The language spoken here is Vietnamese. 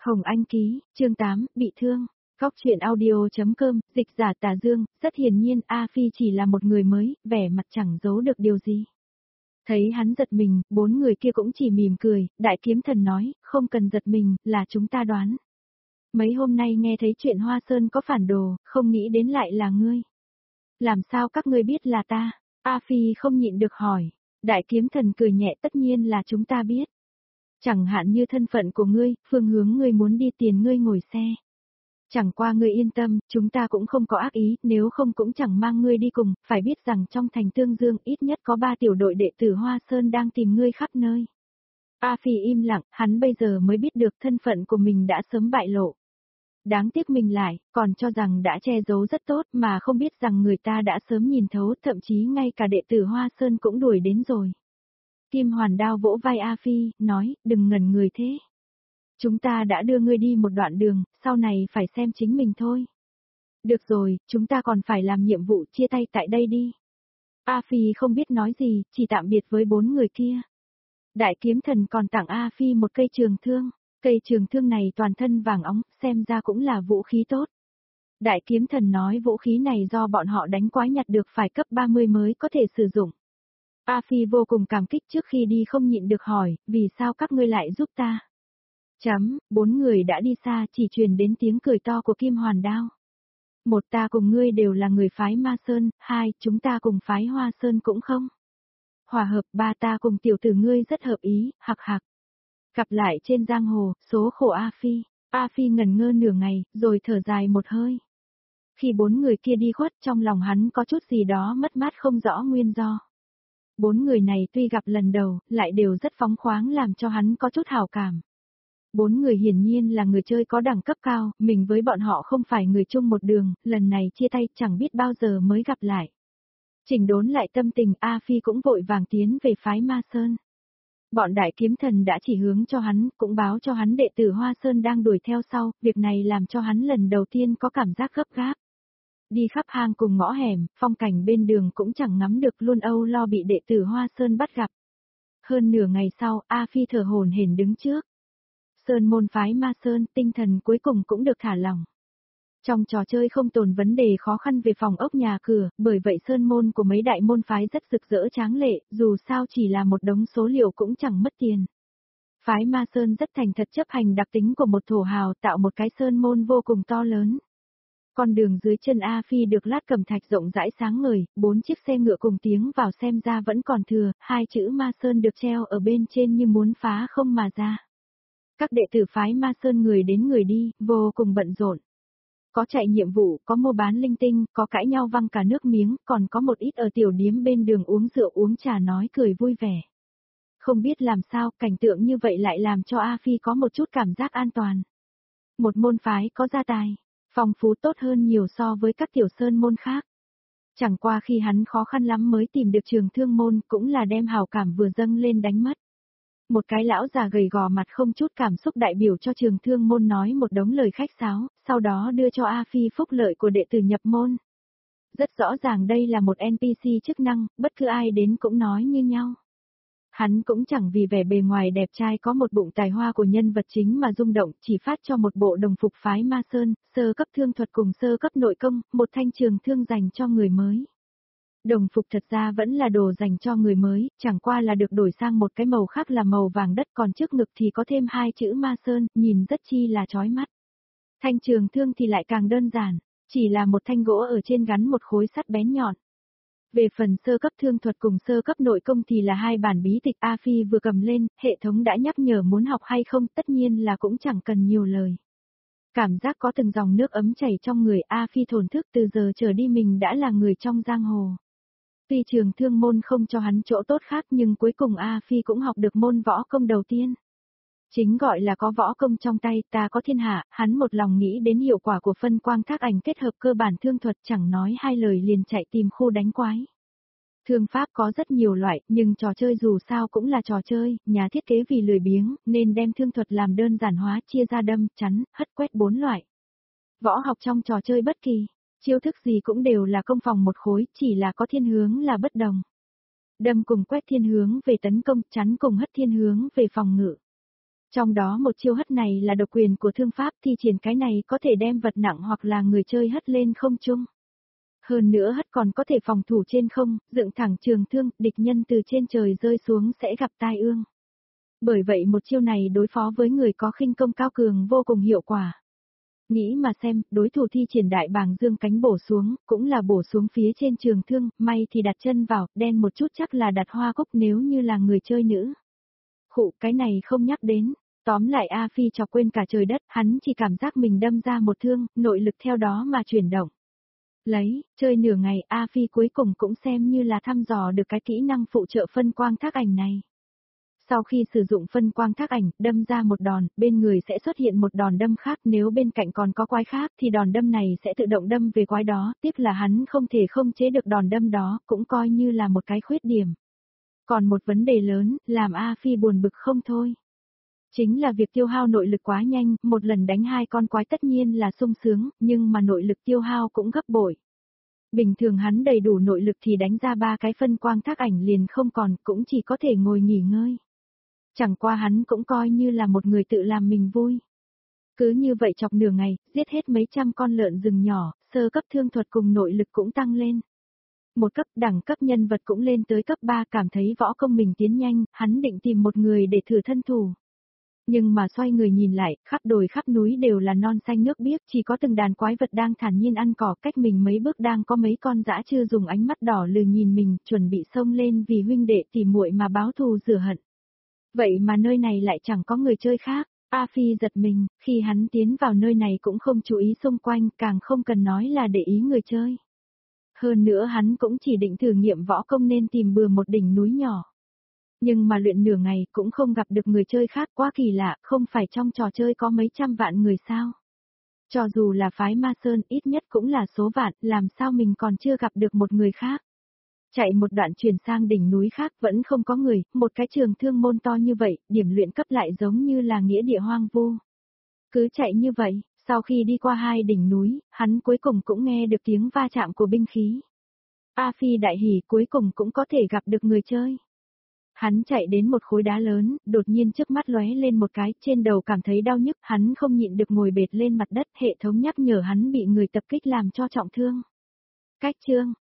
Hồng Anh ký, chương 8, bị thương. Góc truyện audio.com, dịch giả Tà Dương, rất hiển nhiên A Phi chỉ là một người mới, vẻ mặt chẳng giấu được điều gì. Thấy hắn giật mình, bốn người kia cũng chỉ mỉm cười, Đại Kiếm Thần nói, không cần giật mình, là chúng ta đoán. Mấy hôm nay nghe thấy chuyện Hoa Sơn có phản đồ, không nghĩ đến lại là ngươi. Làm sao các ngươi biết là ta? A Phi không nhịn được hỏi. Đại Kiếm Thần cười nhẹ, tất nhiên là chúng ta biết. Chẳng hạn như thân phận của ngươi, phương hướng ngươi muốn đi, tiền ngươi ngồi xe. Chẳng qua ngươi yên tâm, chúng ta cũng không có ác ý, nếu không cũng chẳng mang ngươi đi cùng, phải biết rằng trong thành Tương Dương ít nhất có 3 tiểu đội đệ tử Hoa Sơn đang tìm ngươi khắp nơi. A Phi im lặng, hắn bây giờ mới biết được thân phận của mình đã sớm bại lộ. Đáng tiếc mình lại, còn cho rằng đã che giấu rất tốt mà không biết rằng người ta đã sớm nhìn thấu, thậm chí ngay cả đệ tử Hoa Sơn cũng đuổi đến rồi. Kim Hoàn Đao vỗ vai A Phi, nói, đừng ngẩn người thế. Chúng ta đã đưa ngươi đi một đoạn đường, sau này phải xem chính mình thôi. Được rồi, chúng ta còn phải làm nhiệm vụ, chia tay tại đây đi. A Phi không biết nói gì, chỉ tạm biệt với bốn người kia. Đại Kiếm Thần còn tặng A Phi một cây trường thương. Cây trường thương này toàn thân vàng óng, xem ra cũng là vũ khí tốt. Đại Kiếm Thần nói vũ khí này do bọn họ đánh quái nhặt được, phải cấp 30 mới có thể sử dụng. A Phi vô cùng cảm kích, trước khi đi không nhịn được hỏi, vì sao các ngươi lại giúp ta? Bốn người đã đi xa, chỉ truyền đến tiếng cười to của Kim Hoàn Đao. Một, ta cùng ngươi đều là người phái Ma Sơn, hai, chúng ta cùng phái Hoa Sơn cũng không hòa hợp, ba, ta cùng tiểu tử ngươi rất hợp ý, hạc hạc. Gặp lại trên giang hồ, số khổ A Phi. A Phi ngẩn ngơ nửa ngày, rồi thở dài một hơi. Khi bốn người kia đi khuất, trong lòng hắn có chút gì đó mất mát không rõ nguyên do. Bốn người này tuy gặp lần đầu, lại đều rất phóng khoáng, làm cho hắn có chút hảo cảm. Bốn người hiển nhiên là người chơi có đẳng cấp cao, mình với bọn họ không phải người chung một đường, lần này chia tay chẳng biết bao giờ mới gặp lại. Chỉnh đốn lại tâm tình, A Phi cũng vội vàng tiến về phái Ma Sơn. Bọn Đại Kiếm Thần đã chỉ hướng cho hắn, cũng báo cho hắn đệ tử Hoa Sơn đang đuổi theo sau, việc này làm cho hắn lần đầu tiên có cảm giác gấp gáp. Đi khắp hang cùng ngõ hẻm, phong cảnh bên đường cũng chẳng ngắm được, luôn âu lo bị đệ tử Hoa Sơn bắt gặp. Hơn nửa ngày sau, A Phi thở hổn hển đứng trước Sơn môn phái Ma Sơn, tinh thần cuối cùng cũng được thả lỏng. Trong trò chơi không tồn vấn đề khó khăn về phòng ốc nhà cửa, bởi vậy sơn môn của mấy đại môn phái rất rực rỡ tráng lệ, dù sao chỉ là một đống số liệu cũng chẳng mất tiền. Phái Ma Sơn rất thành thật chấp hành đặc tính của một thổ hào, tạo một cái sơn môn vô cùng to lớn. Con đường dưới chân A Phi được lát cẩm thạch rộng rãi sáng ngời, 4 chiếc xe ngựa cùng tiếng vào xem ra vẫn còn thừa, 2 chữ Ma Sơn được treo ở bên trên như muốn phá không mà ra. Các đệ tử phái Ma Sơn người đến người đi, vô cùng bận rộn. Có chạy nhiệm vụ, có mua bán linh tinh, có cãi nhau văng cả nước miếng, còn có một ít ở tiểu điếm bên đường uống rượu uống trà nói cười vui vẻ. Không biết làm sao, cảnh tượng như vậy lại làm cho A Phi có một chút cảm giác an toàn. Một môn phái có gia tài, phong phú tốt hơn nhiều so với các tiểu sơn môn khác. Chẳng qua khi hắn khó khăn lắm mới tìm được Trường Thương môn, cũng là đem hào cảm vừa dâng lên đánh mất. Một cái lão già gầy gò mặt không chút cảm xúc đại biểu cho Trường Thương môn nói một đống lời khách sáo, sau đó đưa cho A Phi phúc lợi của đệ tử nhập môn. Rất rõ ràng đây là một NPC chức năng, bất cứ ai đến cũng nói như nhau. Hắn cũng chẳng vì vẻ bề ngoài đẹp trai có một bụng tài hoa của nhân vật chính mà rung động, chỉ phát cho một bộ đồng phục phái Ma Sơn, sơ cấp thương thuật cùng sơ cấp nội công, một thanh trường thương dành cho người mới. Đồng phục thật ra vẫn là đồ dành cho người mới, chẳng qua là được đổi sang một cái màu khác là màu vàng đất, còn trước ngực thì có thêm 2 chữ Ma Sơn, nhìn rất chi là chói mắt. Thanh trường thương thì lại càng đơn giản, chỉ là một thanh gỗ ở trên gắn một khối sắt bén nhọn. Về phần sơ cấp thương thuật cùng sơ cấp nội công thì là 2 bản bí tịch. A Phi vừa cầm lên, hệ thống đã nhắc nhở muốn học hay không, tất nhiên là cũng chẳng cần nhiều lời. Cảm giác có từng dòng nước ấm chảy trong người, A Phi thổn thức, từ giờ trở đi mình đã là người trong giang hồ. Tuy Trường Thương môn không cho hắn chỗ tốt khác nhưng cuối cùng A Phi cũng học được môn võ công đầu tiên. Chính gọi là có võ công trong tay ta có thiên hạ, hắn một lòng nghĩ đến hiệu quả của phân quang thác ảnh kết hợp cơ bản thương thuật, chẳng nói hai lời liền chạy tìm khu đánh quái. Thương pháp có rất nhiều loại, nhưng trò chơi dù sao cũng là trò chơi, nhà thiết kế vì lười biếng, nên đem thương thuật làm đơn giản hóa, chia ra đâm, chắn, hất quét 4 loại. Võ học trong trò chơi bất kỳ, chiêu thức gì cũng đều là công phòng một khối, chỉ là có thiên hướng là bất đồng. Đâm cùng quét thiên hướng về tấn công, chắn cùng hất thiên hướng về phòng ngự. Trong đó một chiêu hất này là độc quyền của thương pháp, thi triển cái này có thể đem vật nặng hoặc là người chơi hất lên không trung. Hơn nữa hất còn có thể phòng thủ trên không, dựng thẳng trường thương, địch nhân từ trên trời rơi xuống sẽ gặp tai ương. Bởi vậy một chiêu này đối phó với người có khinh công cao cường vô cùng hiệu quả. Nghĩ mà xem, đối thủ thi triển đại bàng dương cánh bổ xuống, cũng là bổ xuống phía trên trường thương, may thì đặt chân vào, đen một chút chắc là đặt hoa cúc nếu như là người chơi nữ. Khụ, cái này không nhắc đến. Tóm lại A Phi chọc quên cả trời đất, hắn chỉ cảm giác mình đâm ra một thương, nội lực theo đó mà chuyển động. Chơi nửa ngày A Phi cuối cùng cũng xem như là thăm dò được cái kỹ năng phụ trợ phân quang thác ảnh này. Sau khi sử dụng phân quang thác ảnh, đâm ra một đòn, bên người sẽ xuất hiện một đòn đâm khác, nếu bên cạnh còn có quái khác thì đòn đâm này sẽ tự động đâm về quái đó, tiếc là hắn không thể không chế được đòn đâm đó, cũng coi như là một cái khuyết điểm. Còn một vấn đề lớn, làm A Phi buồn bực không thôi. Chính là việc tiêu hao nội lực quá nhanh, một lần đánh 2 con quái tất nhiên là sung sướng, nhưng mà nội lực tiêu hao cũng gấp bội. Bình thường hắn đầy đủ nội lực thì đánh ra 3 cái phân quang thác ảnh liền không còn, cũng chỉ có thể ngồi nghỉ ngơi. Chẳng qua hắn cũng coi như là một người tự làm mình vui. Cứ như vậy chọc nửa ngày, giết hết mấy trăm con lợn rừng nhỏ, sơ cấp thương thuật cùng nội lực cũng tăng lên. Một cấp đẳng cấp nhân vật cũng lên tới cấp 3, cảm thấy võ công mình tiến nhanh, hắn định tìm một người để thử thân thủ. Nhưng mà xoay người nhìn lại, khắp đồi khắp núi đều là non xanh nước biếc, chỉ có từng đàn quái vật đang thản nhiên ăn cỏ, cách mình mấy bước đang có mấy con dã trư dùng ánh mắt đỏ lừ nhìn mình, chuẩn bị xông lên vì huynh đệ tỉ muội mà báo thù rửa hận. Vậy mà nơi này lại chẳng có người chơi khác. A Phi giật mình, khi hắn tiến vào nơi này cũng không chú ý xung quanh, càng không cần nói là để ý người chơi. Hơn nữa hắn cũng chỉ định thử nghiệm võ công nên tìm bừa một đỉnh núi nhỏ. Nhưng mà luyện nửa ngày cũng không gặp được người chơi khác, quá kỳ lạ, không phải trong trò chơi có mấy trăm vạn người sao. Cho dù là phái Ma Sơn ít nhất cũng là số vạn, làm sao mình còn chưa gặp được một người khác. Chạy một đoạn chuyển sang đỉnh núi khác vẫn không có người, một cái trường thương môn to như vậy, điểm luyện cấp lại giống như là nghĩa địa hoang vu. Cứ chạy như vậy, sau khi đi qua 2 đỉnh núi, hắn cuối cùng cũng nghe được tiếng va chạm của binh khí. A Phi đại hỉ cuối cùng cũng có thể gặp được người chơi. Hắn chạy đến một khối đá lớn, đột nhiên trước mắt lóe lên một cái, trên đầu cảm thấy đau nhức, hắn không nhịn được ngồi bệt lên mặt đất, hệ thống nhắc nhở hắn bị người tập kích làm cho trọng thương. Cách chương